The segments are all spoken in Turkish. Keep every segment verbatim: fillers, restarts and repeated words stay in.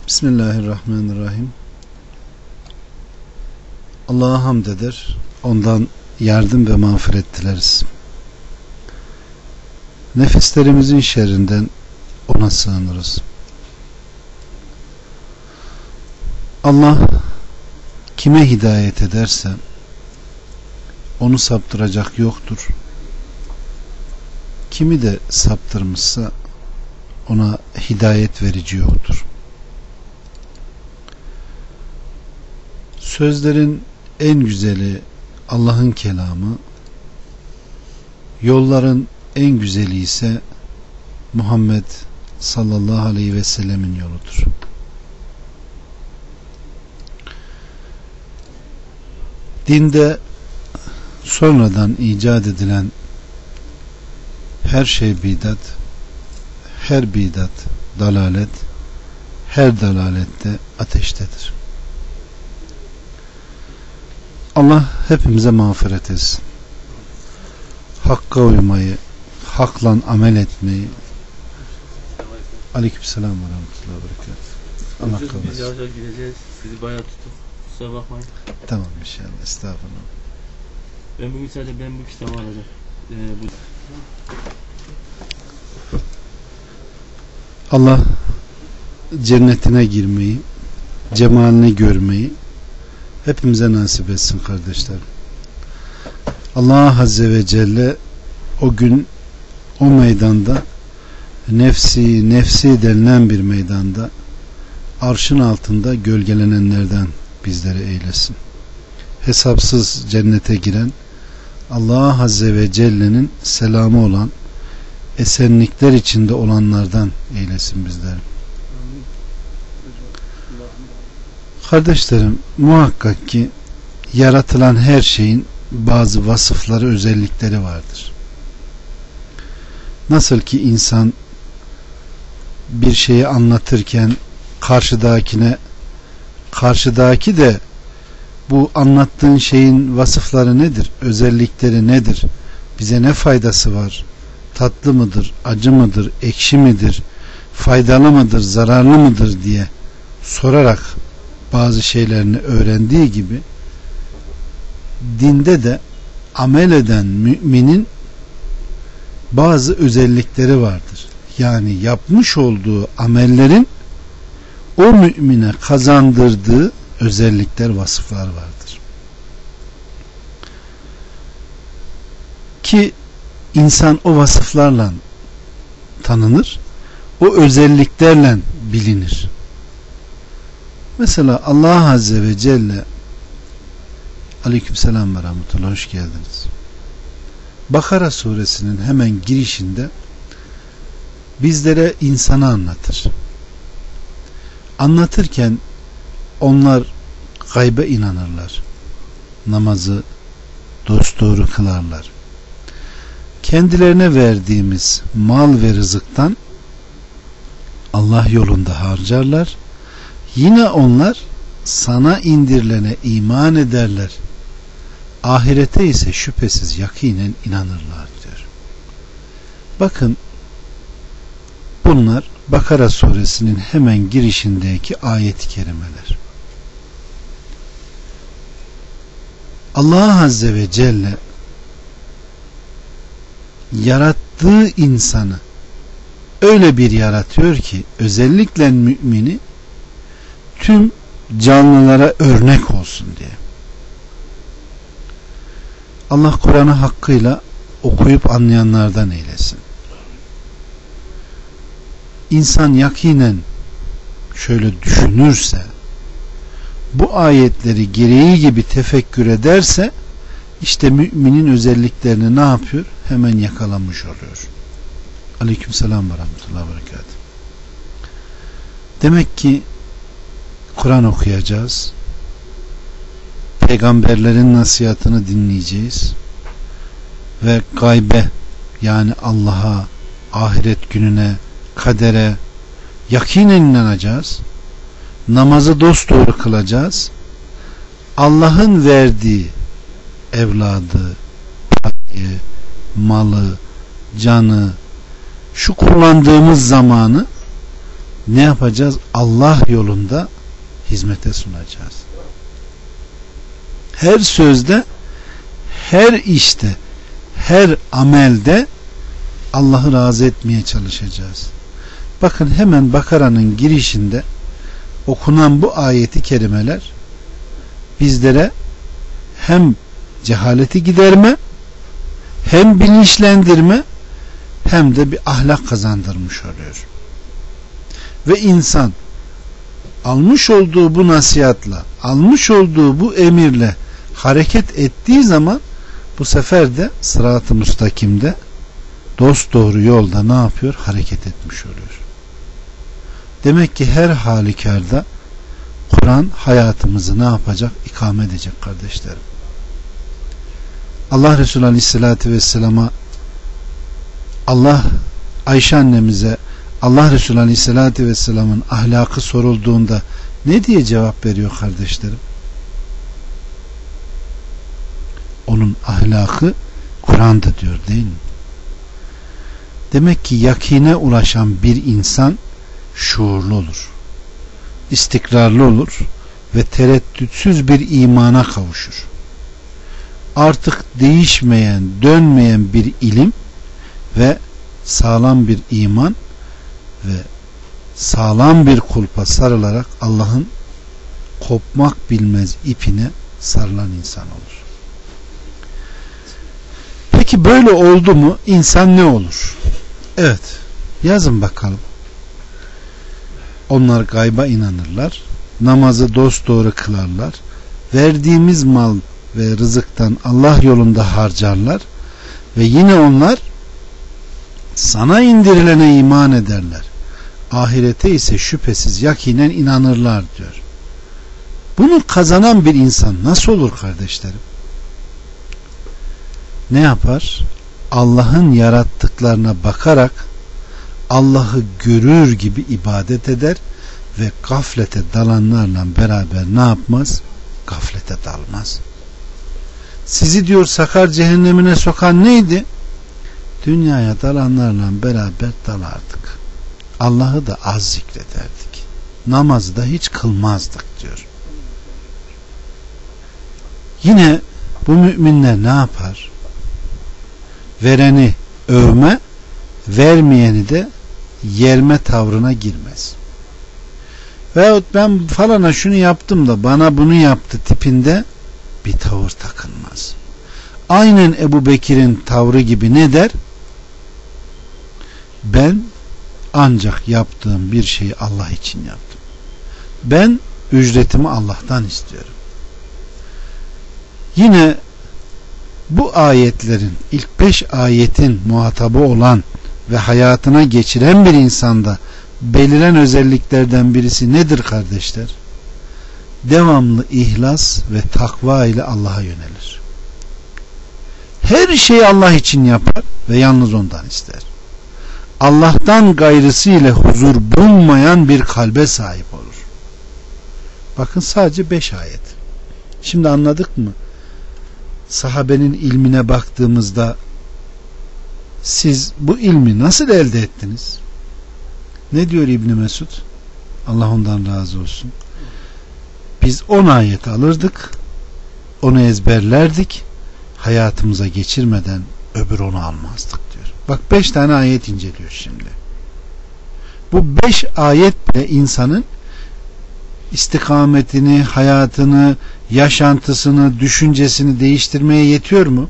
Bismillahirrahmanirrahim. Allah'a hamd eder, ondan yardım ve mağfiret dileriz. Nefislerimizin şerrinden ona sığınırız. Allah kime hidayet ederse onu saptıracak yoktur. Kimi de saptırmışsa ona hidayet verici yoktur. Sözlerin en güzeli Allah'ın kelamı, yolların en güzeli ise Muhammed sallallahu aleyhi ve sellemin yoludur. Dinde sonradan icat edilen her şey bidat, her bidat dalalet, her dalalette ateştedir. Allah hepimize mağfiret etsin. Hakka uymayı, hakla amel etmeyi. Aleykümselam ve rahmetullahi ve berekatuhu. Allah kabul etsin. Biz yavaş yavaş gideceğiz. Sizi bayağı tuttum. Kusura bakmayın. Tamam inşallah. Estağfurullah. Ben bugün sadece ben bu kitabı alacağım. Ee, bu... Allah cennetine girmeyi, cemalini görmeyi hepimize nasip etsin kardeşlerim. Allah Azze ve Celle o gün o meydanda, nefsi nefsi denilen bir meydanda arşın altında gölgelenenlerden bizleri eylesin. Hesapsız cennete giren, Allah Azze ve Celle'nin selamı olan, esenlikler içinde olanlardan eylesin bizleri. Kardeşlerim, muhakkak ki yaratılan her şeyin bazı vasıfları, özellikleri vardır. Nasıl ki insan bir şeyi anlatırken karşıdakine, karşıdaki de bu anlattığın şeyin vasıfları nedir, özellikleri nedir, bize ne faydası var, tatlı mıdır, acı mıdır, ekşi midir, faydalı mıdır, zararlı mıdır diye sorarak bazı şeylerini öğrendiği gibi, dinde de amel eden müminin bazı özellikleri vardır. Yani yapmış olduğu amellerin o mümine kazandırdığı özellikler, vasıflar vardır. Ki insan o vasıflarla tanınır, o özelliklerle bilinir. Mesela Allah Azze ve Celle, Aleykümselam ve rahmetullah, hoş geldiniz. Bakara suresinin hemen girişinde bizlere insanı anlatır. Anlatırken onlar gaybe inanırlar. Namazı dosdoğru kılarlar. Kendilerine verdiğimiz mal ve rızıktan Allah yolunda harcarlar. Yine onlar sana indirilene iman ederler. Ahirete ise şüphesiz yakinen inanırlar diyor. Bakın, bunlar Bakara suresinin hemen girişindeki ayet-i kerimeler. Allah Azze ve Celle yarattığı insanı öyle bir yaratıyor ki, özellikle mümini tüm canlılara örnek olsun diye. Allah Kur'an'ı hakkıyla okuyup anlayanlardan eylesin. İnsan yakinen şöyle düşünürse, bu ayetleri gereği gibi tefekkür ederse, işte müminin özelliklerini ne yapıyor? Hemen yakalamış oluyor. Aleykümselam ve rahmetullahi ve berekatuhu. Demek ki Kur'an okuyacağız. Peygamberlerin nasihatını dinleyeceğiz. Ve gaybe, yani Allah'a, ahiret gününe, kadere yakinen inanacağız. Namazı dosdoğru kılacağız. Allah'ın verdiği evladı, parayı, malı, canı, şu kullandığımız zamanı ne yapacağız? Allah yolunda hizmete sunacağız. Her sözde, her işte, her amelde Allah'ı razı etmeye çalışacağız. Bakın hemen Bakara'nın girişinde okunan bu ayeti kerimeler bizlere hem cehaleti giderme, hem bilinçlendirme, hem de bir ahlak kazandırmış oluyor. Ve insan almış olduğu bu nasihatla, almış olduğu bu emirle hareket ettiği zaman bu sefer de sırat-ı müstakimde dosdoğru yolda ne yapıyor? Hareket etmiş oluyor. Demek ki her halükarda Kur'an hayatımızı ne yapacak? İkame edecek kardeşlerim. Allah Resulü Aleyhisselatü Vesselam'a, Allah Ayşe annemize Allah Resulü Aleyhisselatü Vesselam'ın ahlakı sorulduğunda ne diye cevap veriyor kardeşlerim? Onun ahlakı Kur'an'da diyor, değil mi? Demek ki yakine ulaşan bir insan şuurlu olur, istikrarlı olur ve tereddütsüz bir imana kavuşur. Artık değişmeyen, dönmeyen bir ilim ve sağlam bir iman ve sağlam bir kulpa sarılarak Allah'ın kopmak bilmez ipine sarılan insan olur. Peki böyle oldu mu insan ne olur? Evet, yazın bakalım. Onlar gayba inanırlar, namazı dosdoğru kılarlar, verdiğimiz mal ve rızıktan Allah yolunda harcarlar ve yine onlar sana indirilene iman ederler. Ahirete ise şüphesiz yakinen inanırlar diyor. Bunu kazanan bir insan nasıl olur kardeşlerim? Ne yapar? Allah'ın yarattıklarına bakarak Allah'ı görür gibi ibadet eder ve gaflete dalanlarla beraber ne yapmaz? Gaflete dalmaz. Sizi diyor sakar cehennemine sokan neydi? Dünyaya dalanlarla beraber dalardık. Allah'ı da az zikrederdik. Namazı da hiç kılmazdık diyor. Yine bu müminler ne yapar? Vereni övme, vermeyeni de yerme tavrına girmez. Veyahut ben falana şunu yaptım da bana bunu yaptı tipinde bir tavır takınmaz. Aynen Ebu Bekir'in tavrı gibi ne der? Ben ancak yaptığım bir şeyi Allah için yaptım. Ben ücretimi Allah'tan istiyorum. Yine bu ayetlerin ilk beş ayetin muhatabı olan ve hayatına geçiren bir insanda belirlen özelliklerden birisi nedir kardeşler? Devamlı ihlas ve takva ile Allah'a yönelir. Her şeyi Allah için yapar ve yalnız ondan ister. Allah'tan gayrısı ile huzur bulmayan bir kalbe sahip olur. Bakın sadece beş ayet. Şimdi anladık mı? Sahabenin ilmine baktığımızda siz bu ilmi nasıl elde ettiniz? Ne diyor İbni Mesud? Allah ondan razı olsun. Biz on ayet alırdık, onu ezberlerdik, hayatımıza geçirmeden öbür onu almazdık diyor. Bak beş tane ayet inceliyor şimdi. Bu beş ayet bile insanın istikametini, hayatını, yaşantısını, düşüncesini değiştirmeye yetiyor mu?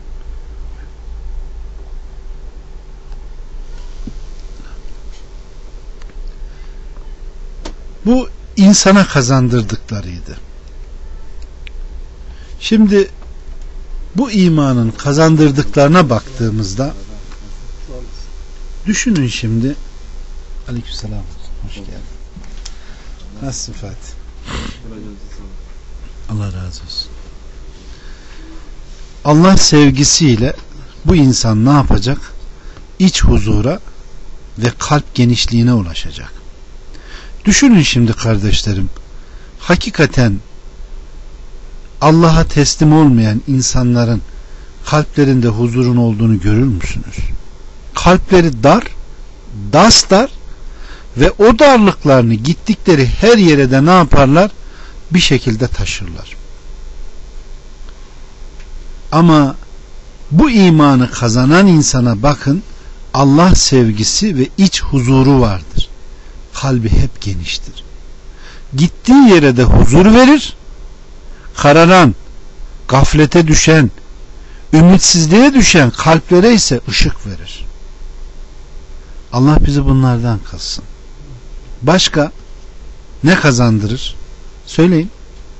Bu insana kazandırdıklarıydı. Şimdi bu imanın kazandırdıklarına baktığımızda düşünün şimdi. Aleykümselam. Hoş geldin. Nasılsın Fatih? Allah razı olsun. Allah sevgisiyle bu insan ne yapacak? İç huzura ve kalp genişliğine ulaşacak. Düşünün şimdi kardeşlerim. Hakikaten Allah'a teslim olmayan insanların kalplerinde huzurun olduğunu görür müsünüz? Kalpleri dar, dastar Ve o darlıklarını gittikleri her yere de ne yaparlar? Bir şekilde taşırlar. Ama bu imanı kazanan insana bakın, Allah sevgisi ve iç huzuru vardır. Kalbi hep geniştir. Gittiği yere de huzur verir. Kararan, gaflete düşen, ümitsizliğe düşen kalplere ise ışık verir. Allah bizi bunlardan kılsın. Başka ne kazandırır? Söyleyin.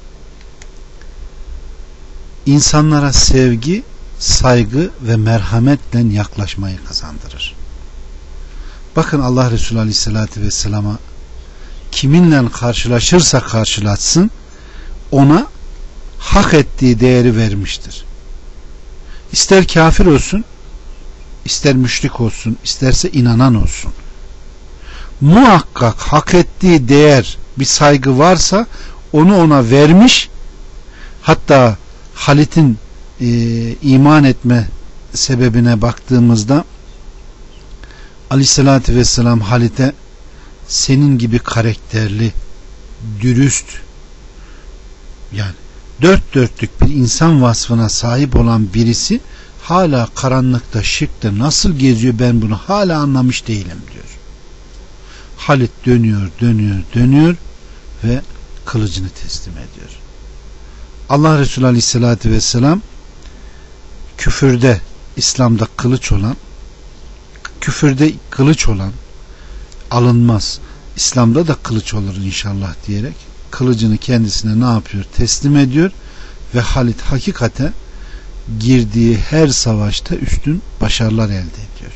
İnsanlara sevgi, saygı ve merhametle yaklaşmayı kazandırır. Bakın Allah Resulü Aleyhisselatü Vesselam'a kiminle karşılaşırsa karşılaşsın ona hak ettiği değeri vermiştir. İster kafir olsun, ister müşrik olsun, isterse inanan olsun. Muhakkak hak ettiği değer, bir saygı varsa onu ona vermiş. Hatta Halit'in e, iman etme sebebine baktığımızda Aleyhisselatü Vesselam Halit'e senin gibi karakterli, dürüst, yani dört dörtlük bir insan vasfına sahip olan birisi hala karanlıkta, şirkte nasıl geziyor, ben bunu hala anlamış değilim diyor. Halit dönüyor, dönüyor, dönüyor ve kılıcını teslim ediyor. Allah Resulü Aleyhisselatü Vesselam küfürde, İslam'da kılıç olan, küfürde kılıç olan alınmaz, İslam'da da kılıç olur inşallah diyerek kılıcını kendisine ne yapıyor? Teslim ediyor ve Halit hakikaten girdiği her savaşta üstün başarılar elde ediyor.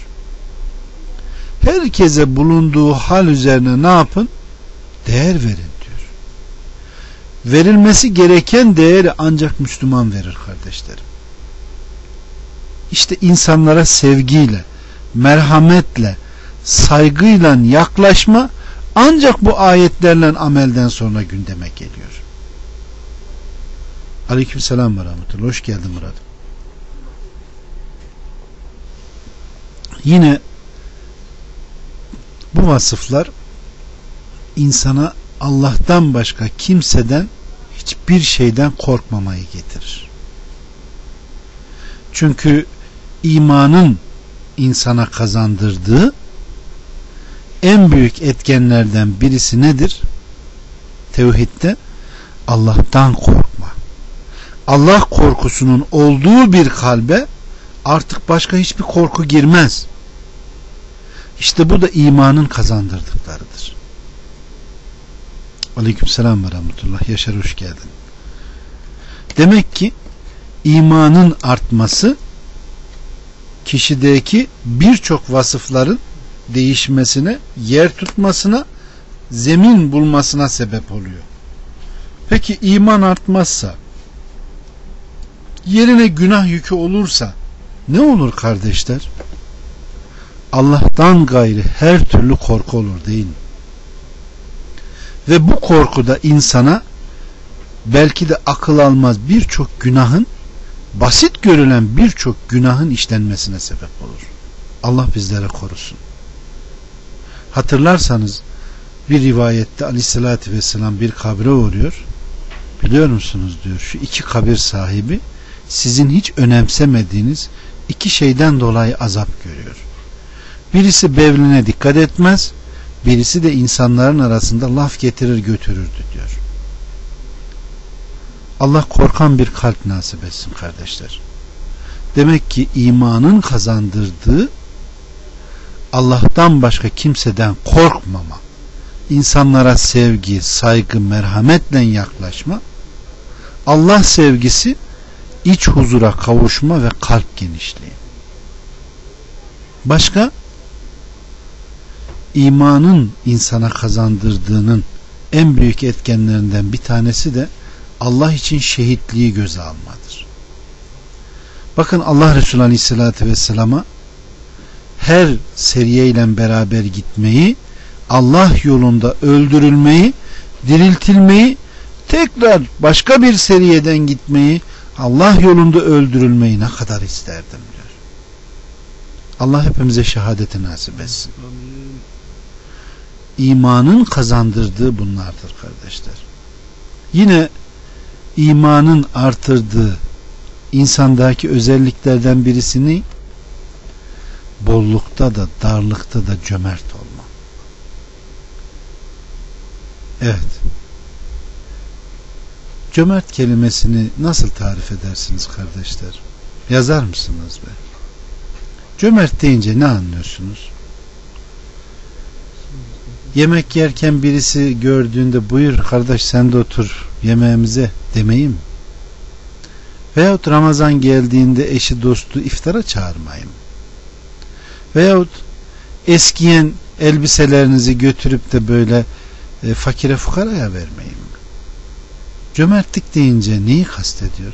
Herkese bulunduğu hal üzerine ne yapın? Değer verin diyor. Verilmesi gereken değeri ancak Müslüman verir kardeşlerim. İşte insanlara sevgiyle, merhametle, saygıyla yaklaşma ancak bu ayetlerle amelden sonra gündeme geliyor. Aleykümselam ve rahmetullah. Hoş geldin Murat. Yine bu vasıflar insana Allah'tan başka kimseden, hiçbir şeyden korkmamayı getirir. Çünkü imanın insana kazandırdığı en büyük etkenlerden birisi nedir? Tevhidde Allah'tan korkma. Allah korkusunun olduğu bir kalbe artık başka hiçbir korku girmez. İşte bu da imanın kazandırdıklarıdır. Aleykümselam ve rahmetullah. Yaşar hoş geldin. Demek ki imanın artması kişideki birçok vasıfların değişmesine, yer tutmasına, zemin bulmasına sebep oluyor. Peki iman artmazsa, yerine günah yükü olursa ne olur kardeşler? Allah'tan gayrı her türlü korku olur değil mi? Ve bu korku da insana belki de akıl almaz birçok günahın, basit görülen birçok günahın işlenmesine sebep olur. Allah bizlere korusun. Hatırlarsanız bir rivayette Aleyhisselatü Vesselam bir kabre uğruyor. Biliyor musunuz diyor, şu iki kabir sahibi sizin hiç önemsemediğiniz iki şeyden dolayı azap görüyor. Birisi bevline dikkat etmez, birisi de insanların arasında laf getirir götürürdü diyor. Allah korkan bir kalp nasip etsin kardeşler. Demek ki imanın kazandırdığı Allah'tan başka kimseden korkmama, insanlara sevgi, saygı, merhametle yaklaşma, Allah sevgisi, iç huzura kavuşma ve kalp genişliği. Başka? İmanın insana kazandırdığının en büyük etkenlerinden bir tanesi de Allah için şehitliği göze almadır. Bakın Allah Resulü Aleyhisselatü Vesselam'a her seriyeyle beraber gitmeyi, Allah yolunda öldürülmeyi, diriltilmeyi, tekrar başka bir seriyeden gitmeyi, Allah yolunda öldürülmeyi ne kadar isterdim diyor. Allah hepimize şehadeti nasip etsin. imanın kazandırdığı bunlardır kardeşler. Yine imanın artırdığı insandaki özelliklerden birisini bollukta da darlıkta da cömert olma. Evet. Cömert kelimesini nasıl tarif edersiniz kardeşler? Yazar mısınız be? Cömert deyince ne anlıyorsunuz? Yemek yerken birisi gördüğünde buyur kardeş sen de otur yemeğimize demeyi mi? Veyahut Ramazan geldiğinde eşi dostu iftara çağırmayın. Veyahut eskiyen elbiselerinizi götürüp de böyle e, fakire fukaraya vermeyin. Cömertlik deyince neyi kastediyor?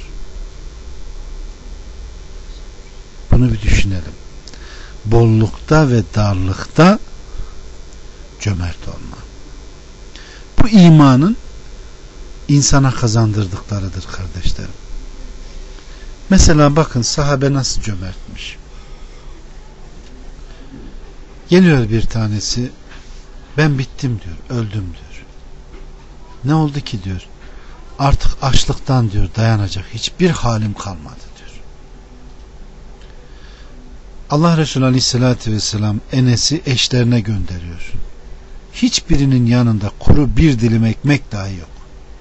Bunu bir düşünelim. Bollukta ve darlıkta cömert olma. Bu imanın insana kazandırdıklarıdır kardeşlerim. Mesela bakın sahabe nasıl cömertmiş. Geliyor bir tanesi, ben bittim diyor, öldüm diyor. Ne oldu ki diyor, artık açlıktan diyor dayanacak hiçbir halim kalmadı diyor. Allah Resulü Aleyhisselatü Vesselam Enes'i eşlerine gönderiyor. Hiçbirinin yanında kuru bir dilim ekmek dahi yok.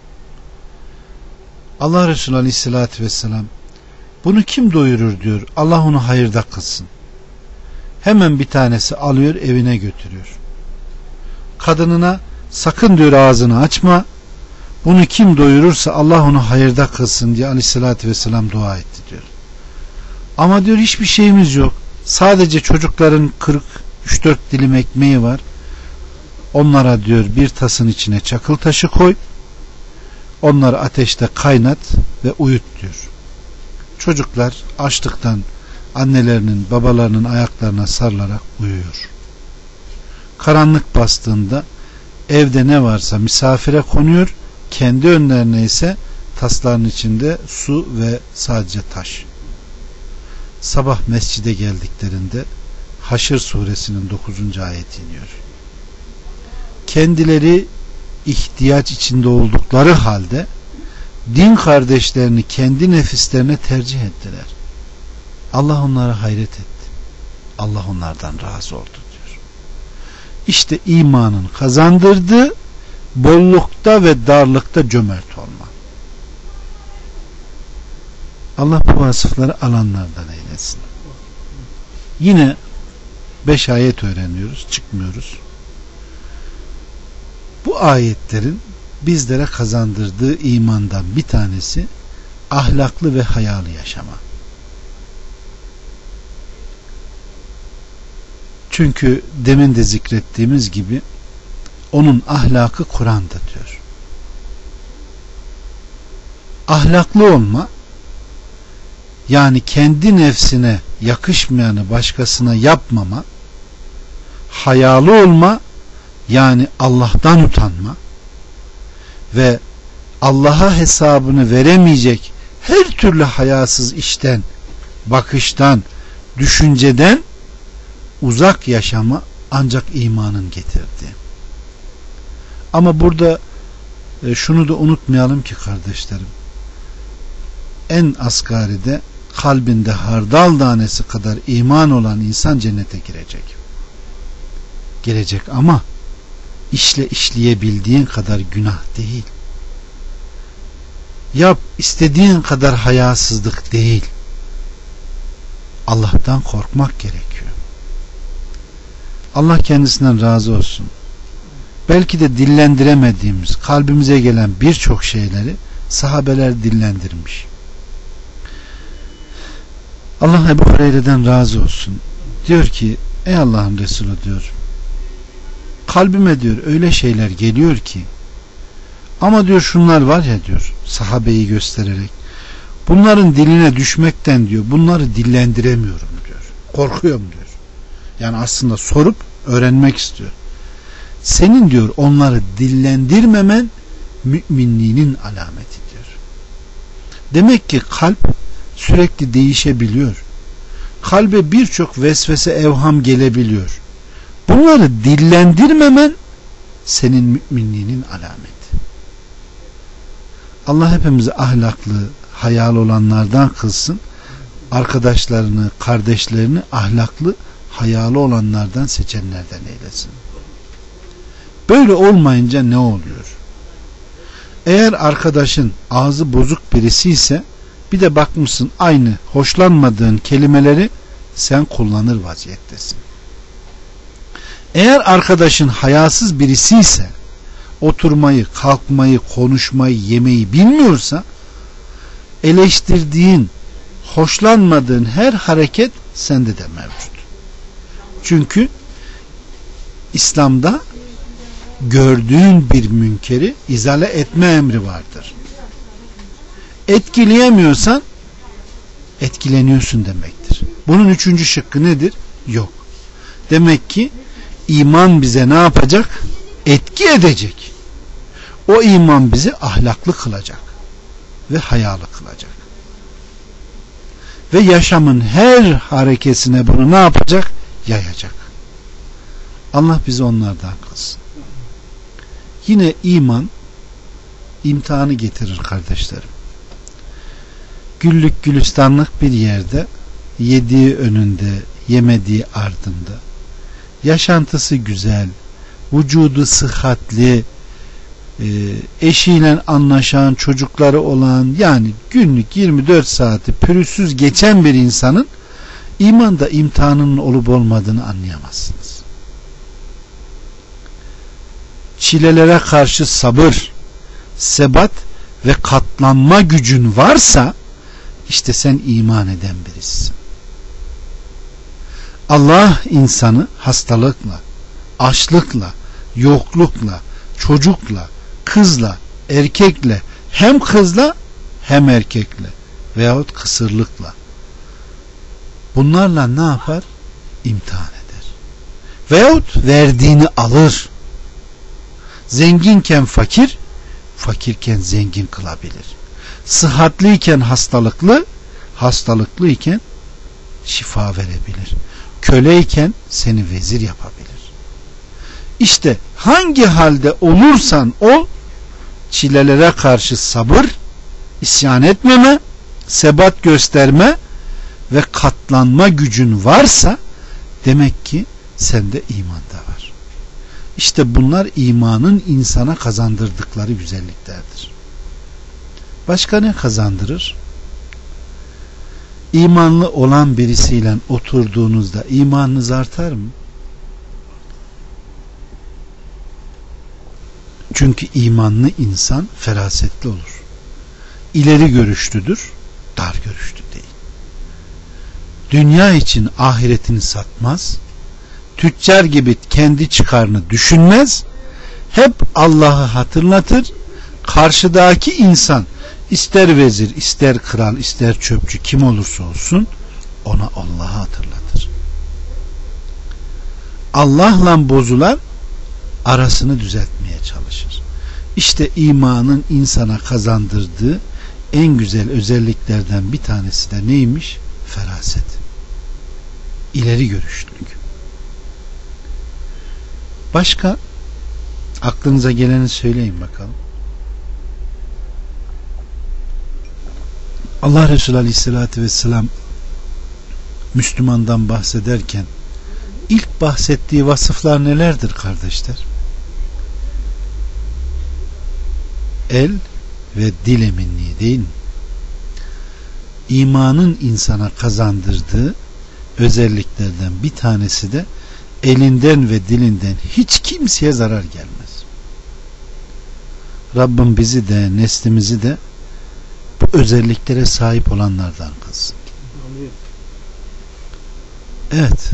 Allah Resulü Aleyhisselatü Vesselam bunu kim doyurur diyor, Allah onu hayırda kılsın. Hemen bir tanesi alıyor evine götürüyor. Kadınına sakın diyor ağzını açma, bunu kim doyurursa Allah onu hayırda kılsın diye Aleyhisselatü Vesselam dua etti diyor. Ama diyor hiçbir şeyimiz yok. Sadece çocukların kırk üç dört dilim ekmeği var. Onlara diyor bir tasın içine çakıl taşı koy. Onları ateşte kaynat ve uyut diyor. Çocuklar açlıktan annelerinin babalarının ayaklarına sarılarak uyuyor. Karanlık bastığında evde ne varsa misafire konuyor. Kendi önlerine ise tasların içinde su ve sadece taş. Sabah mescide geldiklerinde Haşr suresinin dokuzuncu ayeti iniyor. Kendileri ihtiyaç içinde oldukları halde din kardeşlerini kendi nefislerine tercih ettiler. Allah onlara hayret etti. Allah onlardan razı oldu diyor. İşte imanın kazandırdığı bollukta ve darlıkta cömert olma. Allah bu vasıfları alanlardan eylesin. Yine beş ayet öğreniyoruz, çıkmıyoruz. Bu ayetlerin bizlere kazandırdığı imandan bir tanesi ahlaklı ve hayalı yaşama. Çünkü demin de zikrettiğimiz gibi onun ahlakı Kur'an'da diyor. Ahlaklı olma, yani kendi nefsine yakışmayanı başkasına yapmama, hayalı olma, yani Allah'tan utanma ve Allah'a hesabını veremeyecek her türlü hayasız işten, bakıştan, düşünceden uzak yaşama ancak imanın getirdiği. Ama burada e, şunu da unutmayalım ki kardeşlerim, en asgaride kalbinde hardal tanesi kadar iman olan insan cennete girecek. Girecek ama işle işleyebildiğin kadar günah değil. Yap istediğin kadar hayasızlık değil. Allah'tan korkmak gerekiyor. Allah kendisinden razı olsun. Belki de dillendiremediğimiz, kalbimize gelen birçok şeyleri sahabeler dillendirmiş. Allah Ebu Hureyre'den razı olsun. Diyor ki, ey Allah'ın Resulü diyor, kalbime diyor öyle şeyler geliyor ki, ama diyor şunlar var ya diyor, sahabeyi göstererek, bunların diline düşmekten diyor bunları dillendiremiyorum diyor. Korkuyorum diyor. Yani aslında sorup öğrenmek istiyor. Senin diyor onları dillendirmemen müminliğinin alameti diyor. Demek ki kalp sürekli değişebiliyor. Kalbe birçok vesvese, evham gelebiliyor. Bunları dillendirmemen senin müminliğinin alameti. Allah hepimizi ahlaklı, hayalı olanlardan kılsın. Arkadaşlarını, kardeşlerini ahlaklı, hayalı olanlardan seçenlerden eylesin. Böyle olmayınca ne oluyor? Eğer arkadaşın ağzı bozuk birisi ise bir de bakmışsın aynı hoşlanmadığın kelimeleri sen kullanır vaziyettesin. Eğer arkadaşın hayasız birisi ise oturmayı, kalkmayı, konuşmayı, yemeyi bilmiyorsa eleştirdiğin, hoşlanmadığın her hareket sende de mevcut. Çünkü İslam'da gördüğün bir münkeri izale etme emri vardır. Etkileyemiyorsan etkileniyorsun demektir. Bunun üçüncü şıkkı nedir? Yok. Demek ki iman bize ne yapacak? Etki edecek. O iman bizi ahlaklı kılacak ve hayalı kılacak. Ve yaşamın her harekesine bunu ne yapacak? Yayacak. Allah bizi onlardan kılsın. Yine iman imtihanı getirir kardeşlerim. Güllük gülistanlık bir yerde, yediği önünde, yemediği ardında, yaşantısı güzel, vücudu sıhhatli, eşiyle anlaşan, çocukları olan, yani günlük yirmi dört saati pürüzsüz geçen bir insanın imanda imtihanının olup olmadığını anlayamazsınız. Çilelere karşı sabır, sebat ve katlanma gücün varsa işte sen iman eden birisin. Allah insanı hastalıkla, açlıkla, yoklukla, çocukla, kızla, erkekle, hem kızla hem erkekle veyahut kısırlıkla, bunlarla ne yapar? İmtihan eder. Veyahut verdiğini alır. Zenginken fakir, fakirken zengin kılabilir. Sıhhatliyken hastalıklı, hastalıklıyken şifa verebilir. Köleyken seni vezir yapabilir. İşte hangi halde olursan ol, çilelere karşı sabır, isyan etmeme, sebat gösterme ve katlanma gücün varsa demek ki sende iman da var. İşte bunlar imanın insana kazandırdıkları güzelliklerdir. Başka ne kazandırır? İmanlı olan birisiyle oturduğunuzda imanınız artar mı? Çünkü imanlı insan ferasetli olur. İleri görüşlüdür, dar görüşlü değil. Dünya için ahiretini satmaz, tüccar gibi kendi çıkarını düşünmez, hep Allah'ı hatırlatır. Karşıdaki insan ister vezir, ister kral, ister çöpçü, kim olursa olsun ona Allah'ı hatırlatır. Allah'la bozulan arasını düzeltmeye çalışır. İşte imanın insana kazandırdığı en güzel özelliklerden bir tanesi de neymiş? Feraset. İleri görüşlülük. Başka aklınıza geleni söyleyin bakalım. Allah Resulü Aleyhisselatü Vesselam Müslümandan bahsederken ilk bahsettiği vasıflar nelerdir kardeşler? El ve dil eminliği değil mi? İmanın insana kazandırdığı özelliklerden bir tanesi de elinden ve dilinden hiç kimseye zarar gelmez. Rabbim bizi de neslimizi de bu özelliklere sahip olanlardan kılsın. Evet.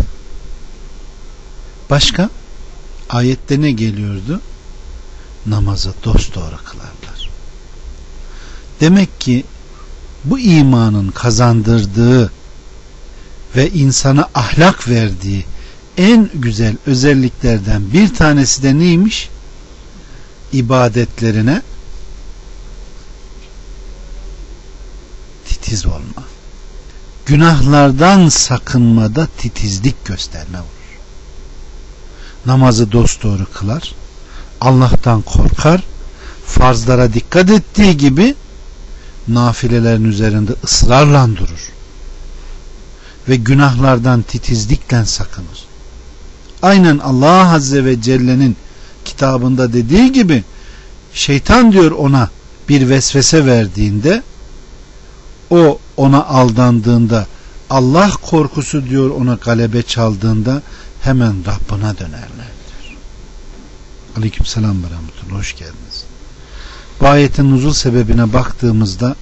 Başka? Ayette ne geliyordu? Namazı dosdoğru kılarlar. Demek ki bu imanın kazandırdığı ve insana ahlak verdiği en güzel özelliklerden bir tanesi de neymiş? İbadetlerine titiz olma. Günahlardan sakınmada titizlik gösterme olur. Namazı dosdoğru kılar, Allah'tan korkar, farzlara dikkat ettiği gibi nafilelerin üzerinde ısrarla durur ve günahlardan titizlikle sakınır. Aynen Allah Azze ve Celle'nin kitabında dediği gibi, şeytan diyor ona bir vesvese verdiğinde, o ona aldandığında, Allah korkusu diyor ona galebe çaldığında hemen Rabbına dönerler diyor. Aleykümselam ve rahmetullah, hoş geldiniz. Bu ayetin nuzul sebebine baktığımızda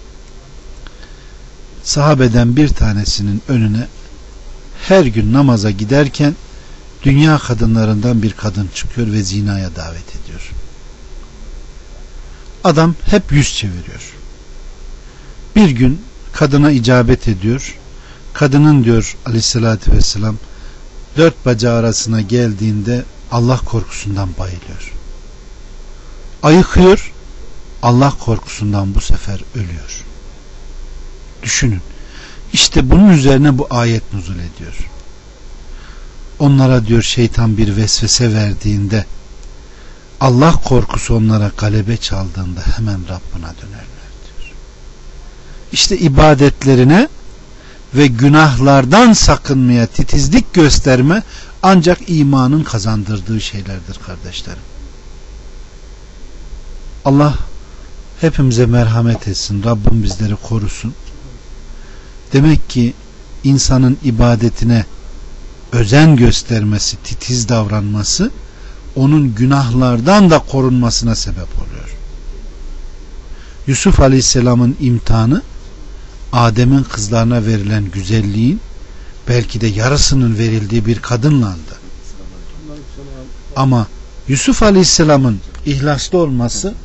sahabeden bir tanesinin önüne her gün namaza giderken dünya kadınlarından bir kadın çıkıyor ve zinaya davet ediyor. Adam hep yüz çeviriyor. Bir gün kadına icabet ediyor. Kadının diyor aleyhissalatü vesselam dört bacağı arasına geldiğinde Allah korkusundan bayılıyor. Ayıkıyor. Allah korkusundan bu sefer ölüyor. Düşünün. İşte bunun üzerine bu ayet nuzul ediyor. Onlara diyor şeytan bir vesvese verdiğinde, Allah korkusu onlara galebe çaldığında hemen Rabbına dönerler diyor. İşte ibadetlerine ve günahlardan sakınmaya titizlik gösterme ancak imanın kazandırdığı şeylerdir kardeşlerim. Allah hepimize merhamet etsin. Rabbim bizleri korusun. Demek ki insanın ibadetine özen göstermesi, titiz davranması onun günahlardan da korunmasına sebep oluyor. Yusuf Aleyhisselam'ın imtihanı Adem'in kızlarına verilen güzelliğin belki de yarısının verildiği bir kadınlandı. Ama Yusuf Aleyhisselam'ın ihlaslı olması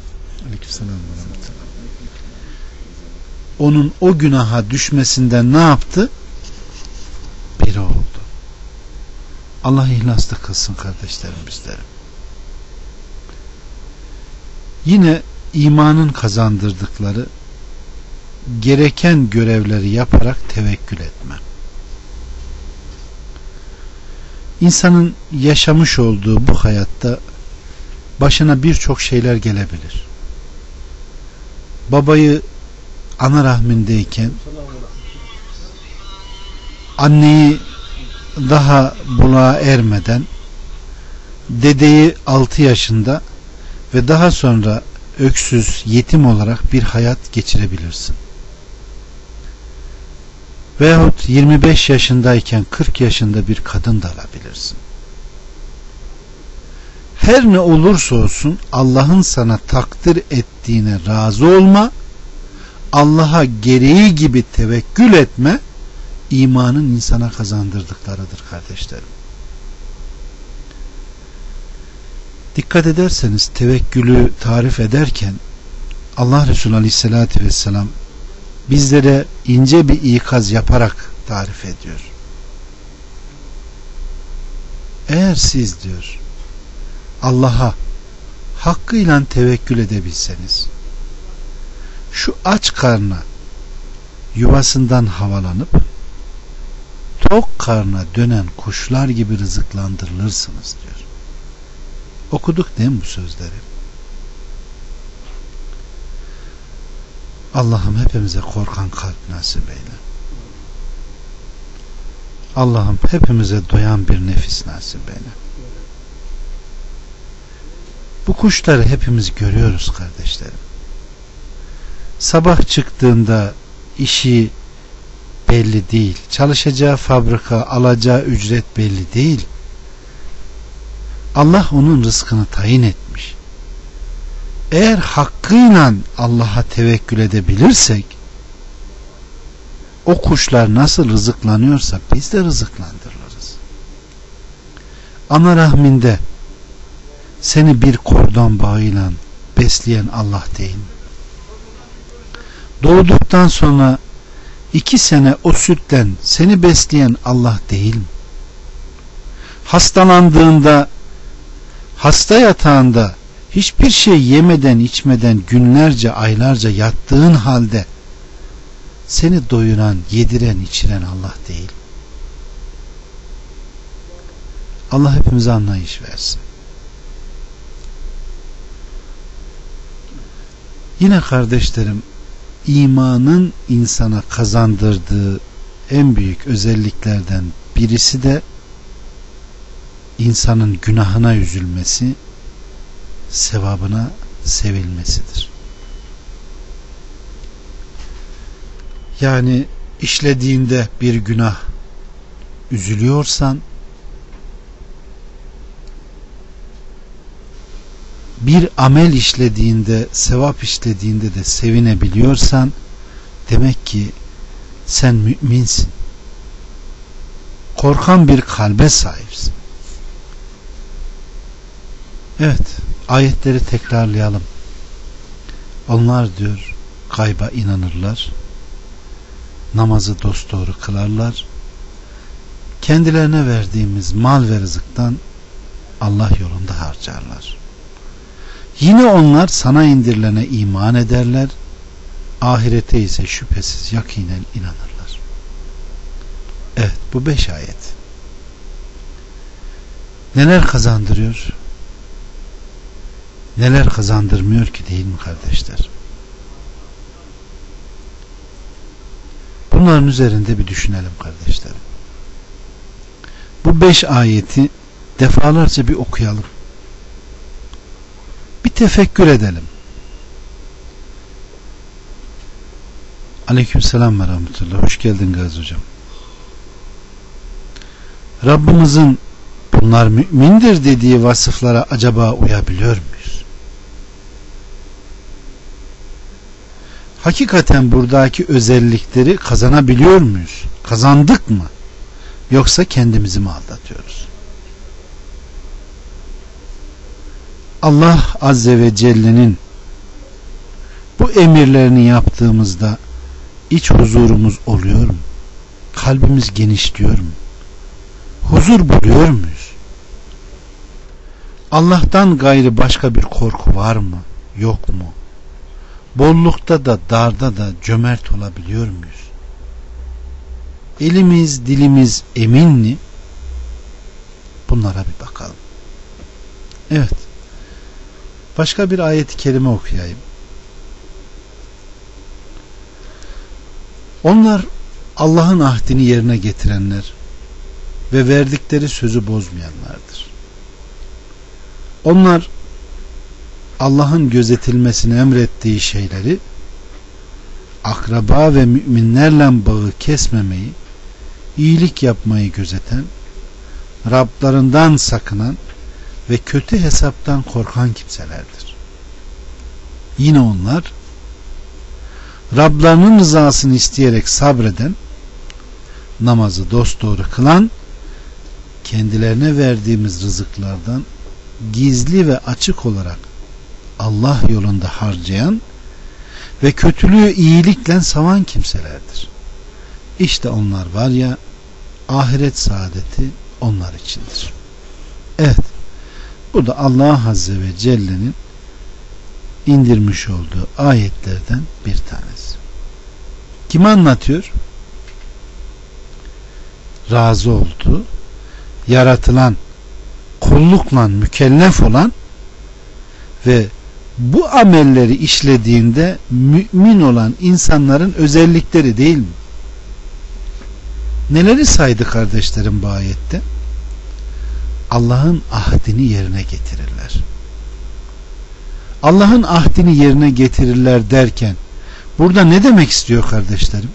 onun o günaha düşmesinden ne yaptı? Biri oldu. Allah ihlaslı kılsın kardeşlerim bizleri. Yine imanın kazandırdıkları gereken görevleri yaparak tevekkül etme. İnsanın yaşamış olduğu bu hayatta başına birçok şeyler gelebilir. Babayı ana rahmindeyken, anneyi daha buluğa ermeden, dedeyi altı yaşında ve daha sonra öksüz, yetim olarak bir hayat geçirebilirsin. Veyahut yirmi beş yaşındayken kırk yaşında bir kadın da alabilirsin. Her ne olursa olsun Allah'ın sana takdir ettiğine razı olma, Allah'a gereği gibi tevekkül etme, imanın insana kazandırdıklarıdır kardeşlerim. Dikkat ederseniz tevekkülü tarif ederken Allah Resulü Aleyhisselatü Vesselam bizlere ince bir ikaz yaparak tarif ediyor. Eğer siz diyor Allah'a hakkıyla tevekkül edebilseniz, şu aç karna yuvasından havalanıp tok karna dönen kuşlar gibi rızıklandırılırsınız diyor. Okuduk değil mi bu sözleri? Allah'ım hepimize korkan kalp nasip eyle. Allah'ım hepimize doyan bir nefis nasip eyle. Bu kuşları hepimiz görüyoruz kardeşlerim. Sabah çıktığında işi belli değil. Çalışacağı fabrika, alacağı ücret belli değil. Allah onun rızkını tayin etmiş. Eğer hakkıyla Allah'a tevekkül edebilirsek, o kuşlar nasıl rızıklanıyorsa biz de rızıklandırılırız. Ana rahminde seni bir kordon bağıyla besleyen Allah değil mi? Doğduktan sonra iki sene o sütten seni besleyen Allah değil mi? Hastalandığında hasta yatağında hiçbir şey yemeden içmeden günlerce aylarca yattığın halde seni doyuran, yediren, içiren Allah değil. Allah hepimize anlayış versin. Yine kardeşlerim, imanın insana kazandırdığı en büyük özelliklerden birisi de insanın günahına üzülmesi, sevabına sevilmesidir. Yani işlediğinde bir günah üzülüyorsan, bir amel işlediğinde, sevap işlediğinde de sevinebiliyorsan, demek ki sen müminsin. Korkan bir kalbe sahipsin. Evet, ayetleri tekrarlayalım. Onlar diyor gayba inanırlar, namazı dosdoğru kılarlar, kendilerine verdiğimiz mal ve rızıktan Allah yolunda harcarlar. Yine onlar sana indirilene iman ederler, ahirete ise şüphesiz yakinen inanırlar. Evet, bu beş ayet neler kazandırıyor, neler kazandırmıyor ki, değil mi kardeşler? Bunların üzerinde bir düşünelim kardeşlerim. Bu beş ayeti defalarca bir okuyalım. Bir tefekkür edelim. Aleykümselam ve rahmetullah. Hoş geldin Gazi hocam. Rabbimizin bunlar mümindir dediği vasıflara acaba uyabiliyor muyuz? Hakikaten buradaki özellikleri kazanabiliyor muyuz? Kazandık mı? Yoksa kendimizi mi aldatıyoruz? Allah Azze ve Celle'nin bu emirlerini yaptığımızda iç huzurumuz oluyor mu? Kalbimiz genişliyor mu? Huzur buluyor muyuz? Allah'tan gayrı başka bir korku var mı? Yok mu? Bollukta da darda da cömert olabiliyor muyuz? Elimiz, dilimiz emin mi? Bunlara bir bakalım. Evet. Başka bir ayet-i kerime okuyayım. Onlar Allah'ın ahdini yerine getirenler ve verdikleri sözü bozmayanlardır. Onlar Allah'ın gözetilmesini emrettiği şeyleri, akraba ve müminlerle bağı kesmemeyi, iyilik yapmayı gözeten, Rablarından sakınan ve kötü hesaptan korkan kimselerdir. Yine onlar Rablarının rızasını isteyerek sabreden, namazı dosdoğru kılan, kendilerine verdiğimiz rızıklardan gizli ve açık olarak Allah yolunda harcayan ve kötülüğü iyilikle savan kimselerdir. İşte onlar var ya, ahiret saadeti onlar içindir. Evet, bu da Allah Azze ve Celle'nin indirmiş olduğu ayetlerden bir tanesi. Kim anlatıyor? Razı olduğu, yaratılan, kullukla mükellef olan ve bu amelleri işlediğinde mümin olan insanların özellikleri, değil mi? Neleri saydı kardeşlerim bu ayette? Allah'ın ahdini yerine getirirler. Allah'ın ahdini yerine getirirler derken burada ne demek istiyor kardeşlerim?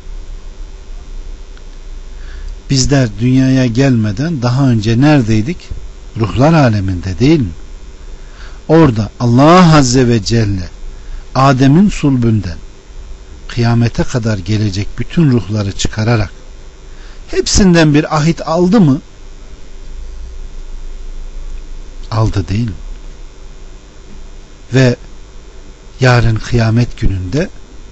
Bizler dünyaya gelmeden daha önce neredeydik? Ruhlar aleminde, değil mi? Orada Allah Azze ve Celle Adem'in sulbünden kıyamete kadar gelecek bütün ruhları çıkararak hepsinden bir ahit aldı mı? Aldı, değil mi? Ve yarın kıyamet gününde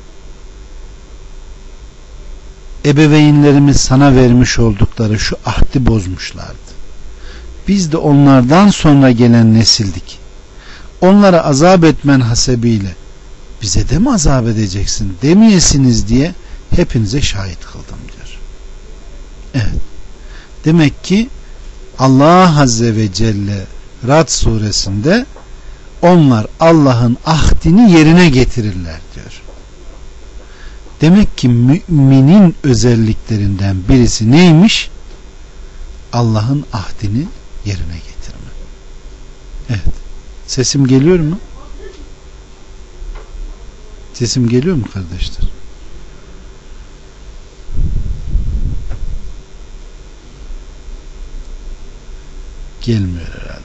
ebeveynlerimiz sana vermiş oldukları şu ahdi bozmuşlardı. Biz de onlardan sonra gelen nesildik. Onlara azap etmen hasebiyle bize de mi azap edeceksin demeyesiniz diye hepinize şahit kıldım diyor. Evet. Demek ki Allah Azze ve Celle Rad suresinde onlar Allah'ın ahdini yerine getirirler diyor. Demek ki müminin özelliklerinden birisi neymiş? Allah'ın ahdini yerine getirme. Evet. Sesim geliyor mu? Sesim geliyor mu kardeşler? Gelmiyor herhalde.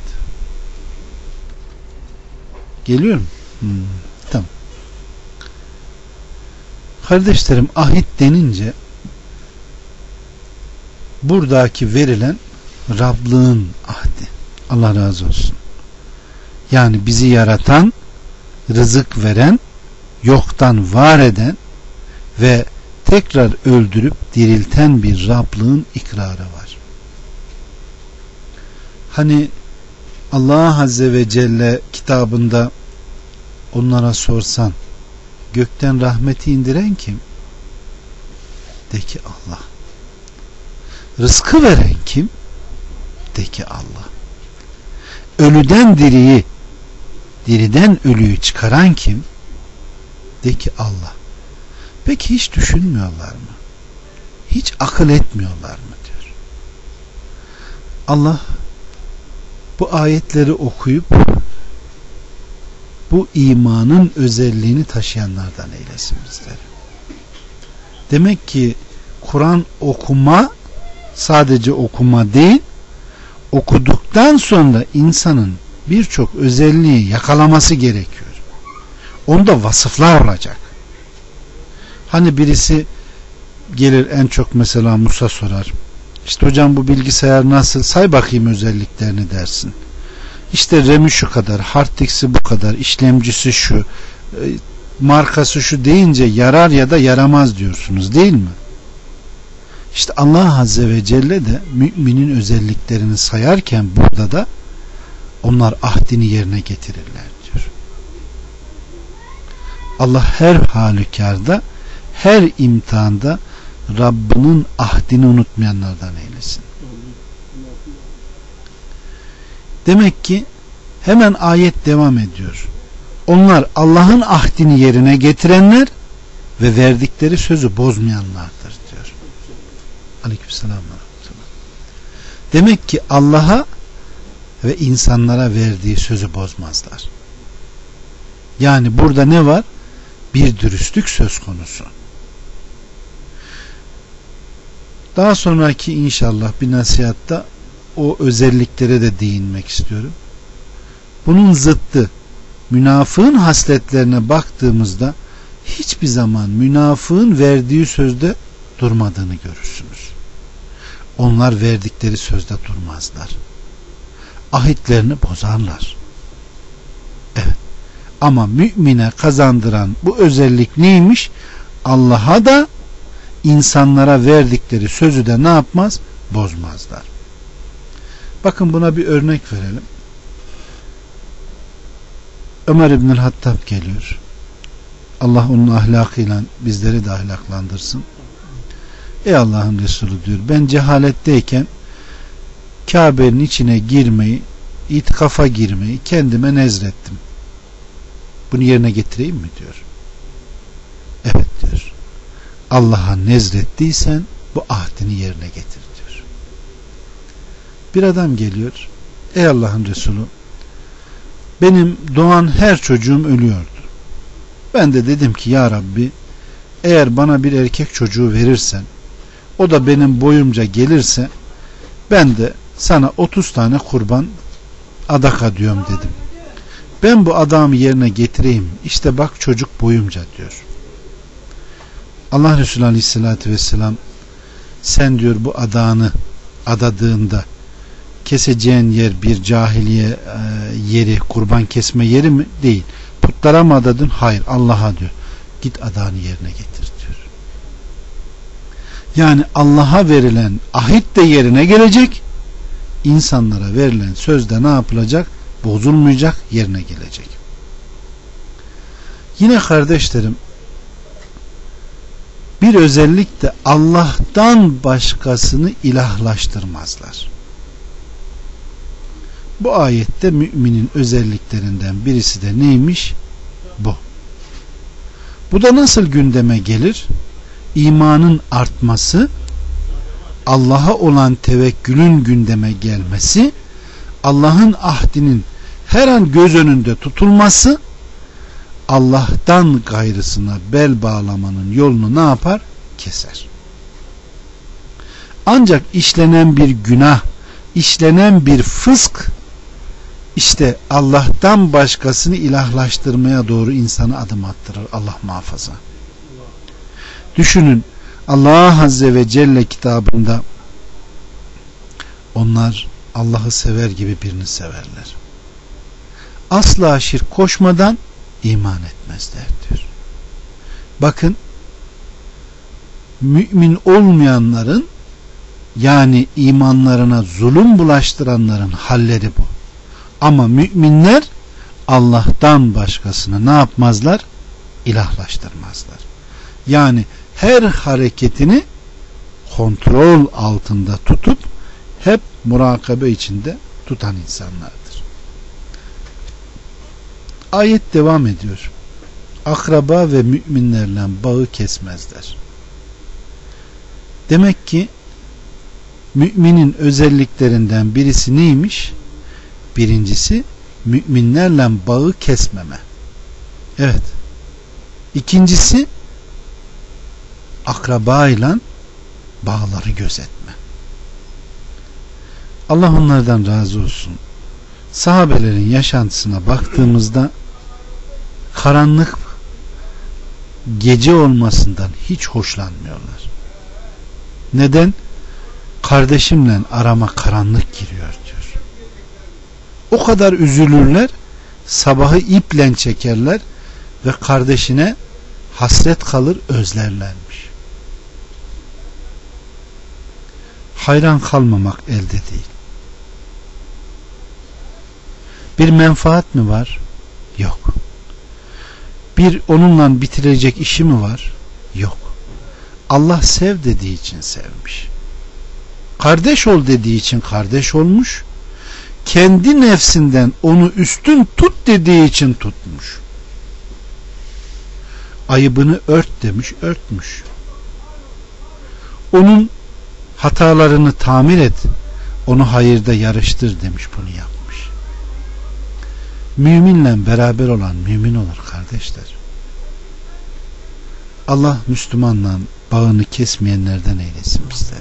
Geliyor mu? Hmm, tamam. Kardeşlerim, ahit denince buradaki verilen Rablığın ahdi. Allah razı olsun. Yani bizi yaratan, rızık veren, yoktan var eden ve tekrar öldürüp dirilten bir Rablığın ikrarı var. Hani Allah Azze ve Celle kitabında onlara sorsan gökten rahmeti indiren kim? De ki Allah. Rızkı veren kim? De ki Allah. Ölüden diriyi, diriden ölüyü çıkaran kim? De ki Allah. Peki hiç düşünmüyorlar mı? Hiç akıl etmiyorlar mı diyor. Allah bu ayetleri okuyup bu imanın özelliğini taşıyanlardan eylesin bizleri. Demek ki Kur'an okuma sadece okuma değil, okuduktan sonra insanın birçok özelliği yakalaması gerekiyor. Onda vasıflar olacak. Hani birisi gelir, en çok mesela Musa sorar. İşte hocam bu bilgisayar nasıl? Say bakayım özelliklerini dersin. İşte RAM'i şu kadar, hard disk'i bu kadar, işlemcisi şu, markası şu deyince yarar ya da yaramaz diyorsunuz değil mi? İşte Allah Azze ve Celle de müminin özelliklerini sayarken burada da onlar ahdini yerine getirirler diyor. Allah her halükarda, her imtihanda Rabbinin ahdini unutmayanlardan eylesin. Demek ki hemen ayet devam ediyor. Onlar Allah'ın ahdini yerine getirenler ve verdikleri sözü bozmayanlardır diyor. Aleykümselam. Demek ki Allah'a ve insanlara verdiği sözü bozmazlar. Yani burada ne var? Bir dürüstlük söz konusu. Daha sonraki inşallah bir nasihatta o özelliklere de değinmek istiyorum. Bunun zıttı münafığın hasletlerine baktığımızda hiçbir zaman münafığın verdiği sözde durmadığını görürsünüz. Onlar verdikleri sözde durmazlar. Ahitlerini bozarlar. Evet. Ama mümine kazandıran bu özellik neymiş? Allah'a da insanlara verdikleri sözü de ne yapmaz? Bozmazlar. Bakın buna bir örnek verelim. Ömer İbnül Hattab geliyor. Allah onun ahlakıyla bizleri de ahlaklandırsın. Ey Allah'ın Resulü diyor, ben cehaletteyken Kabe'nin içine girmeyi, itikafa girmeyi kendime nezrettim. Bunu yerine getireyim mi diyor. Evet diyor. Allah'a nezrettiysen bu ahdini yerine getir diyor. Bir adam geliyor. Ey Allah'ın Resulü, benim doğan her çocuğum ölüyordu. Ben de dedim ki ya Rabbi, eğer bana bir erkek çocuğu verirsen, o da benim boyumca gelirse, ben de sana otuz tane kurban adak adıyorum dedim. Ben bu adamı yerine getireyim. İşte bak çocuk boyumca diyor. Allah Resulü Aleyhisselatü Vesselam, sen diyor bu adağını adadığında keseceğin yer bir cahiliye e, yeri, kurban kesme yeri mi? Değil. Putlara mı adadın? Hayır, Allah'a diyor. Git adağını yerine getir diyor. Yani Allah'a verilen ahit de yerine gelecek, insanlara verilen söz de ne yapılacak? Bozulmayacak, yerine gelecek. Yine kardeşlerim, bir özellik de Allah'tan başkasını ilahlaştırmazlar. Bu ayette müminin özelliklerinden birisi de neymiş? Bu. Bu da nasıl gündeme gelir? İmanın artması, Allah'a olan tevekkülün gündeme gelmesi, Allah'ın ahdinin her an göz önünde tutulması, Allah'tan gayrısına bel bağlamanın yolunu ne yapar? Keser. Ancak işlenen bir günah, işlenen bir fısk, işte Allah'tan başkasını ilahlaştırmaya doğru insanı adım attırır. Allah muhafaza. Düşünün, Allah Azze ve Celle kitabında onlar Allah'ı sever gibi birini severler. Asla şirk koşmadan iman etmezler diyor. Bakın, mümin olmayanların, yani imanlarına zulüm bulaştıranların halleri bu. Ama müminler Allah'tan başkasını ne yapmazlar? İlahlaştırmazlar. Yani her hareketini kontrol altında tutup hep murakabe içinde tutan insanlardır. Ayet devam ediyor. Akraba ve müminlerle bağı kesmezler. Demek ki müminin özelliklerinden birisi neymiş? Birincisi müminlerle bağı kesmeme. Evet. İkincisi akrabayla bağları gözetme. Allah onlardan razı olsun. Sahabelerin yaşantısına baktığımızda karanlık gece olmasından hiç hoşlanmıyorlar. Neden? Kardeşimle arama karanlık giriyor diyor. O kadar üzülürler, sabahı iple çekerler ve kardeşine hasret kalır, özlerlermiş. Hayran kalmamak elde değil. Bir menfaat mi var? Yok. Bir onunla bitirecek işi mi var? Yok. Allah sev dediği için sevmiş. Kardeş ol dediği için kardeş olmuş. Kendi nefsinden onu üstün tut dediği için tutmuş. Ayıbını ört demiş, örtmüş. Onun hatalarını tamir et, onu hayırda yarıştır demiş, bunu yapmış. Müminle beraber olan mümin olur kardeşler. Allah Müslümanla bağını kesmeyenlerden eylesin bizleri.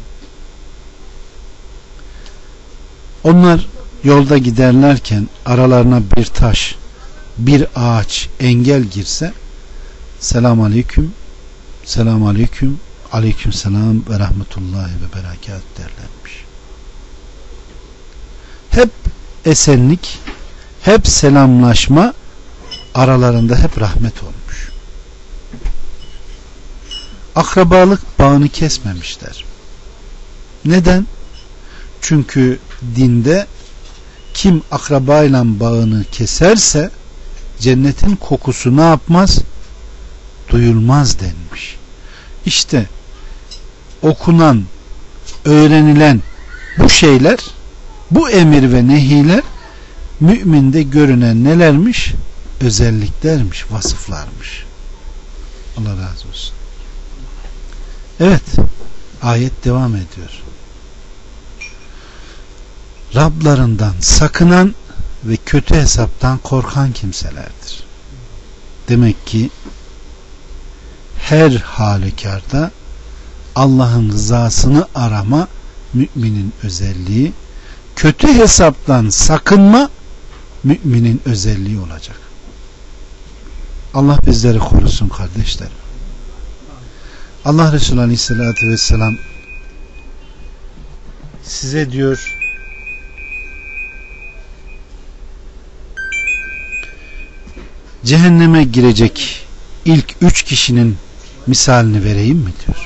Onlar yolda giderlerken aralarına bir taş, bir ağaç engel girse selamun aleyküm, selamun aleyküm, aleyküm selam ve rahmetullahi ve berekat derlermiş. Hep esenlik, hep selamlaşma, aralarında hep rahmet olmuş. Akrabalık bağını kesmemişler. Neden? Çünkü dinde kim akrabayla bağını keserse cennetin kokusu ne yapmaz? Duyulmaz denmiş. İşte okunan, öğrenilen bu şeyler, bu emir ve nehiler müminde görünen nelermiş? Özelliklermiş, vasıflarmış. Allah razı olsun. Evet, ayet devam ediyor. Rablarından sakınan ve kötü hesaptan korkan kimselerdir. Demek ki her halükarda Allah'ın rızasını arama müminin özelliği, kötü hesaptan sakınma müminin özelliği olacak. Allah bizleri korusun kardeşlerim. Allah Resulü Aleyhisselatü Vesselam size diyor, cehenneme girecek ilk üç kişinin misalini vereyim mi diyor.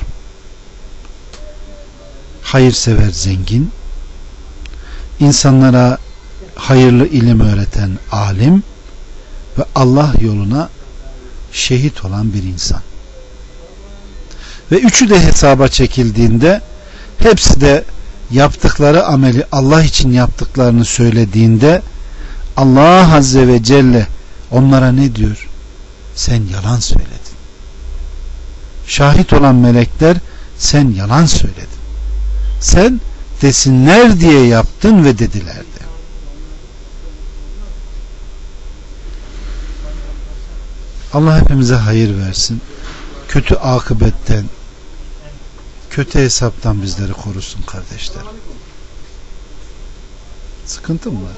Hayırsever zengin, insanlara hayırlı ilim öğreten alim ve Allah yoluna şehit olan bir insan. Ve üçü de hesaba çekildiğinde hepsi de yaptıkları ameli Allah için yaptıklarını söylediğinde Allah Azze ve Celle onlara ne diyor? Sen yalan söyledin. Şahit olan melekler sen yalan söyledin. Sen desinler diye yaptın ve dediler de. Allah hepimize hayır versin. Kötü akıbetten, kötü hesaptan bizleri korusun kardeşler. Sıkıntı mı var?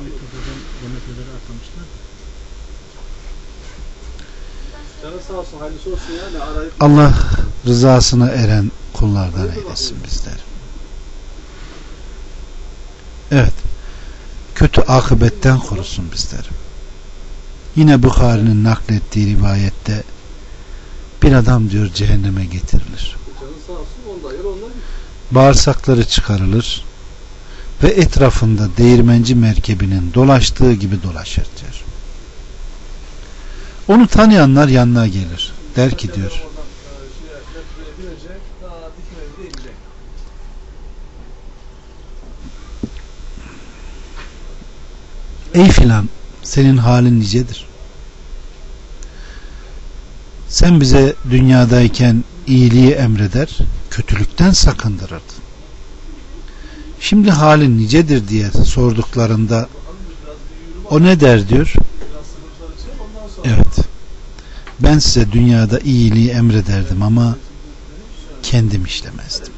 Allah rızasına eren kullardan eylesin bizleri. Evet. Kötü akıbetten korusun bizleri. Yine Bukhari'nin naklettiği rivayette bir adam diyor cehenneme getirilir. Bağırsakları çıkarılır ve etrafında değirmenci merkebinin dolaştığı gibi dolaşır diyor. Onu tanıyanlar yanına gelir. Der ki diyor, ey filan, senin halin nicedir? Sen bize dünyadayken iyiliği emreder, kötülükten sakındırırdın. Şimdi halin nicedir diye sorduklarında o ne der diyor? Evet, ben size dünyada iyiliği emrederdim ama kendim işlemezdim.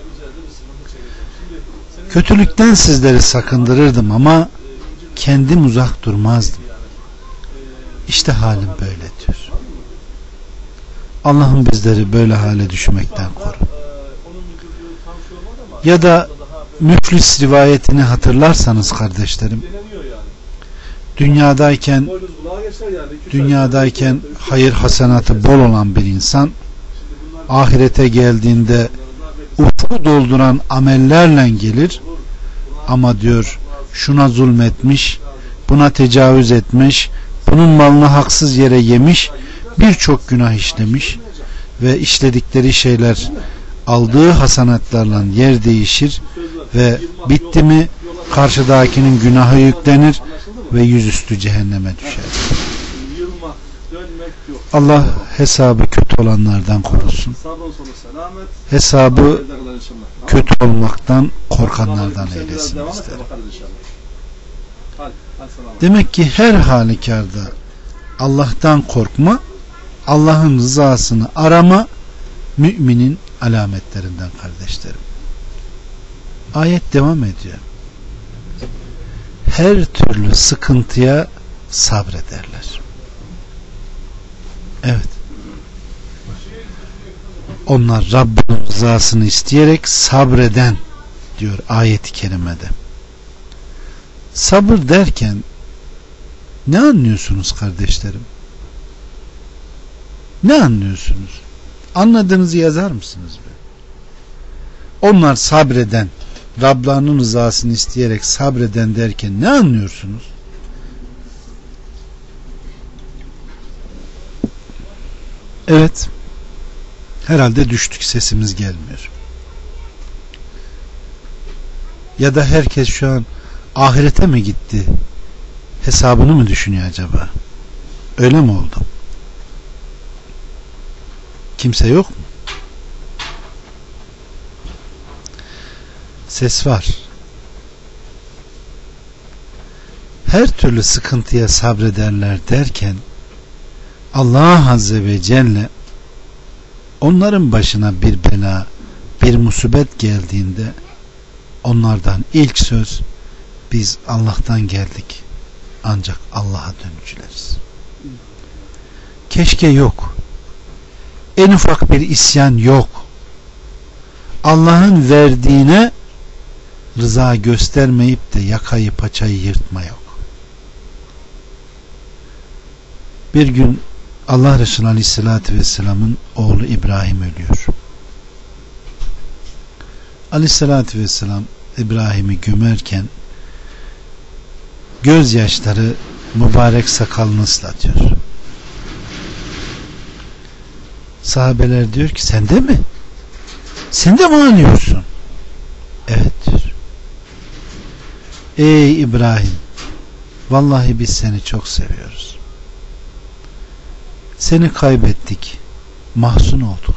Kötülükten sizleri sakındırırdım ama kendim uzak durmazdım. İşte halim böyle diyor. Allah'ım bizleri böyle hale düşmekten koru. Ya da Müflis rivayetini hatırlarsanız kardeşlerim, dünyadayken dünyadayken hayır hasenatı bol olan bir insan ahirete geldiğinde ufku dolduran amellerle gelir ama diyor şuna zulmetmiş, buna tecavüz etmiş, bunun malını haksız yere yemiş, birçok günah işlemiş ve işledikleri şeyler aldığı hasanatlarla yer değişir ve bitti mi karşıdakinin günahı yüklenir ve yüzüstü cehenneme düşer. Allah hesabı kötü olanlardan korusun. Hesabı kötü olmaktan korkanlardan eylesin bizleri. Demek ki her halükarda Allah'tan korkma, Allah'ın rızasını arama müminin alametlerinden kardeşlerim. Ayet devam ediyor. Her türlü sıkıntıya sabrederler. Evet. Onlar Rabbinin rızasını isteyerek sabreden diyor ayet-i kerimede. Sabır derken ne anlıyorsunuz kardeşlerim? Ne anlıyorsunuz? Anladığınızı yazar mısınız? Onlar sabreden, Rablarının rızasını isteyerek sabreden derken ne anlıyorsunuz? Evet. Herhalde düştük, sesimiz gelmiyor. Ya da herkes şu an ahirete mi gitti? Hesabını mı düşünüyor acaba? Öyle mi oldu? Kimse yok mu? Ses var. Her türlü sıkıntıya sabrederler derken Allah Azze ve Celle onların başına bir bela, bir musibet geldiğinde onlardan ilk söz biz Allah'tan geldik ancak Allah'a dönücüleriz. Keşke yok. En ufak bir isyan yok. Allah'ın verdiğine rıza göstermeyip de yakayı paçayı yırtma yok. Bir gün Allah Resulü Aleyhisselatü Vesselam'ın oğlu İbrahim ölüyor. Aleyhisselatü Vesselam İbrahim'i gömerken gözyaşları mübarek sakalını ıslatıyor. Sahabeler diyor ki sen de mi? Sen de mi ağlıyorsun? Evet. ey İbrahim, vallahi biz seni çok seviyoruz. Seni kaybettik, mahzun olduk.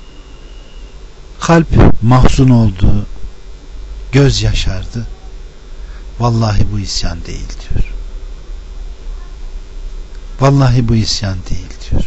Kalp mahzun oldu, göz yaşardı. Vallahi bu isyan değil diyor. Vallahi bu isyan değil diyor.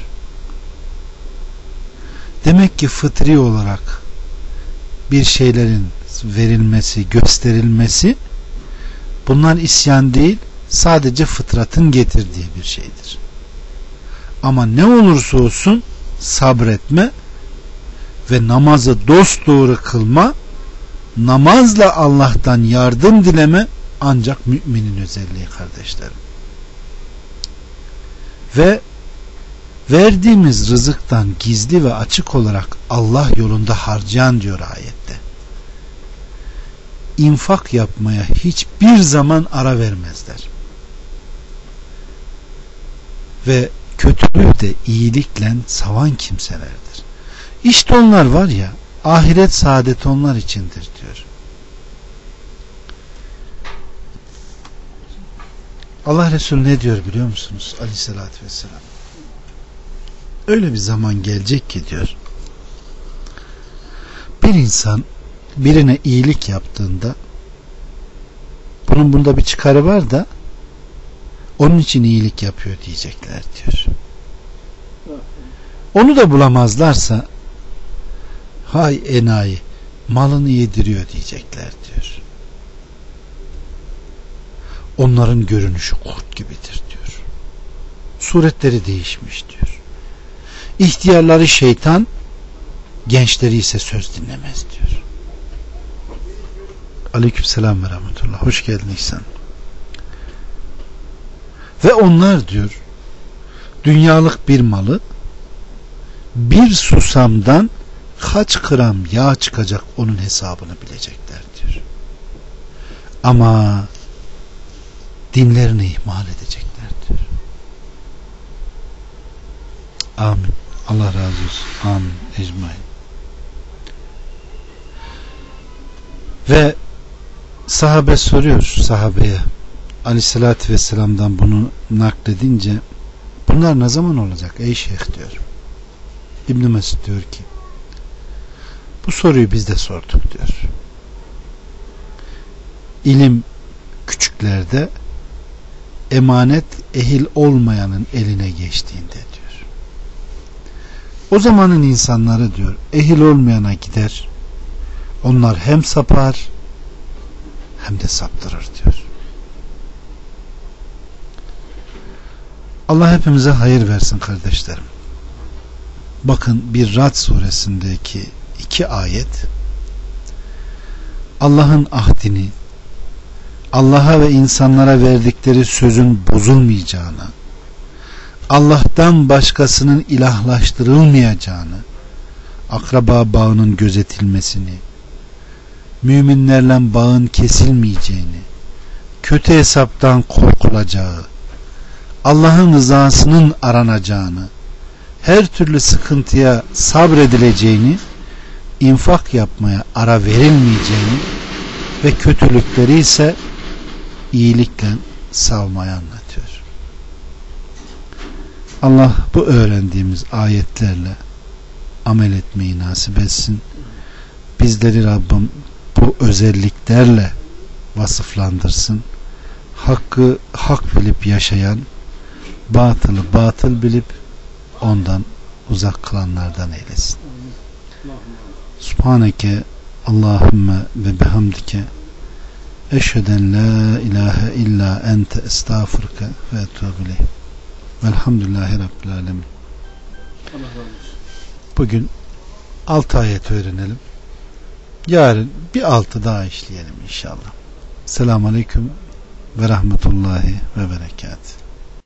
Demek ki fıtri olarak bir şeylerin verilmesi, gösterilmesi, bunlar isyan değil, sadece fıtratın getirdiği bir şeydir. Ama ne olursa olsun sabretme ve namazı dosdoğru kılma, namazla Allah'tan yardım dileme ancak müminin özelliği kardeşlerim. Ve verdiğimiz rızıktan gizli ve açık olarak Allah yolunda harcayan diyor ayette. İnfak yapmaya hiçbir zaman ara vermezler. Ve kötülüğü de iyilikle savan kimselerdir. İşte onlar var ya, ahiret saadeti onlar içindir diyor. Allah Resulü ne diyor biliyor musunuz? Aleyhissalatü vesselam. Öyle bir zaman gelecek ki diyor, bir insan birine iyilik yaptığında bunun bunda bir çıkarı var da onun için iyilik yapıyor diyecekler diyor. Onu da bulamazlarsa hay enayi, malını yediriyor diyecekler diyor. Onların görünüşü kurt gibidir diyor. Suretleri değişmiş diyor. İhtiyarları şeytan, gençleri ise söz dinlemez diyor. Aleykümselam ve rahmetullah. Hoş geldin İhsan. Ve onlar diyor, dünyalık bir malı bir susamdan kaç gram yağ çıkacak onun hesabını bilecekler diyor. Ama dinlerini ihmal edecekler diyor. Amin. Allah razı olsun. Amin. Ecmaîn. Ve sahabe soruyor sahabeye, Aleyhisselatü Vesselam'dan bunu nakledince, bunlar ne zaman olacak ey şeyh diyor. İbn Mesud diyor ki, bu soruyu biz de sorduk diyor. İlim küçüklerde, emanet ehil olmayanın eline geçtiğinde diyor. O zamanın insanları diyor, ehil olmayana gider, onlar hem sapar hem de saptırır diyor. Allah hepimize hayır versin kardeşlerim. Bakın bir Ra'd suresindeki iki ayet Allah'ın ahdini, Allah'a ve insanlara verdikleri sözün bozulmayacağını, Allah'tan başkasının ilahlaştırılmayacağını, akraba bağının gözetilmesini, müminlerle bağın kesilmeyeceğini, kötü hesaptan korkulacağı, Allah'ın rızasının aranacağını, her türlü sıkıntıya sabredileceğini, infak yapmaya ara verilmeyeceğini ve kötülükleri ise iyilikle savmayı anlatıyor. Allah bu öğrendiğimiz ayetlerle amel etmeyi nasip etsin. Bizleri Rabbim bu özelliklerle vasıflandırsın. Hakkı hak bilip yaşayan, batılı batıl bilip ondan uzak kılanlardan eylesin. Subhaneke Allahümme ve bihamdike eşheden la ilahe illa ente estağfurke ve etûbü ileyh. Velhamdülillahi Rabbil alemin. Bugün altı ayet öğrenelim. Yarın bir altı daha işleyelim inşallah. Selamun aleyküm ve rahmetullahi ve berekatuhu.